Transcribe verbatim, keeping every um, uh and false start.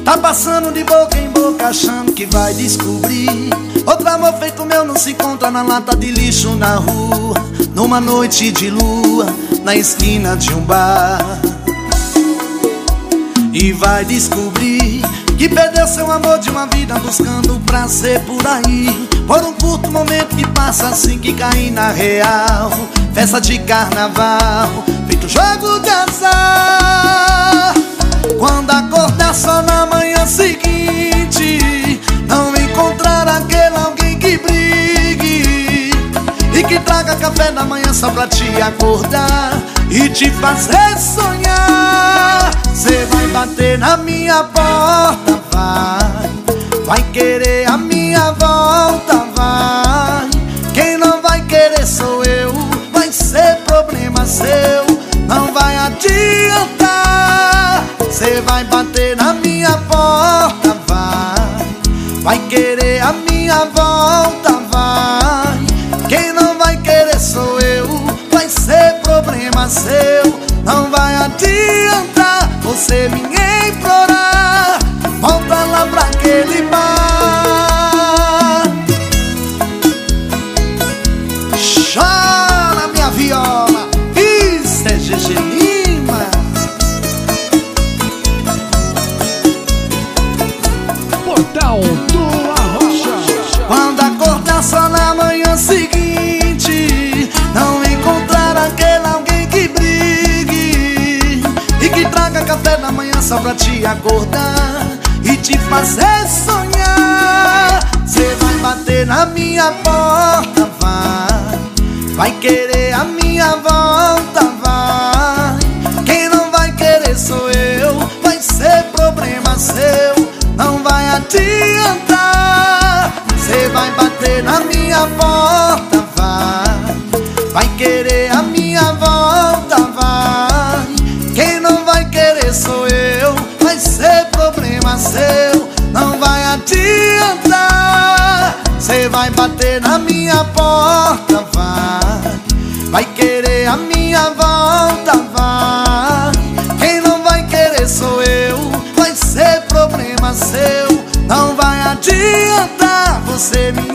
Tá passando de boca em boca achando que vai descobrir. Outro amor feito meu não se encontra na lata de lixo na rua, numa noite de lua, na esquina de um bar. E vai descobrir que perdeu seu amor de uma vida buscando prazer por aí, por um curto momento que passa assim que cair na real. Festa de carnaval, feito jogo de azar. Quando acordar só na manhã seguinte, não encontrar aquele alguém que brigue e que traga café da manhã só pra te acordar e te fazer sonhar. Cê vai bater na minha porta, vai, vai querer a minha volta, vai. Quem não vai querer sou eu, vai ser problema seu, não vai adiantar. Cê vai bater na minha porta, vai, vai querer a minha volta, vai. Quem não vai querer sou eu, vai ser problema seu, não vai adiantar você me implorar. Volta lá pra aquele bar. Chora minha viola, isso é G G Lima. Portal do Arrocha. Quando acordar só na manhã seguinte, não encontrar aquele alguém que brigue e que traga café da manhã só pra te acordar e te fazer sonhar. Cê vai bater na minha porta, vai, vai querer a minha volta, vai. Quem não vai querer sou eu, vai ser problema seu, não vai adiantar. Cê vai bater na minha porta, vai, vai querer a minha volta, vai. Quem não vai querer sou eu, vai ser problema seu, não vai adiantar. Cê vai bater na minha porta, vai, vai querer a minha volta, vai. Quem não vai querer sou eu, vai ser problema seu, não vai adiantar você me